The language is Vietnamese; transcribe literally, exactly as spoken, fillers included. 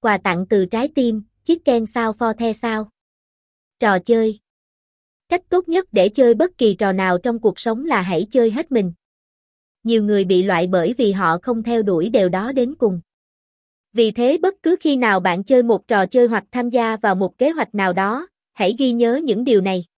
Quà tặng từ trái tim, Chicken sao for the sao. Trò chơi. Cách tốt nhất để chơi bất kỳ trò nào trong cuộc sống là hãy chơi hết mình. Nhiều người bị loại bởi vì họ không theo đuổi điều đó đến cùng. Vì thế bất cứ khi nào bạn chơi một trò chơi hoặc tham gia vào một kế hoạch nào đó, hãy ghi nhớ những điều này.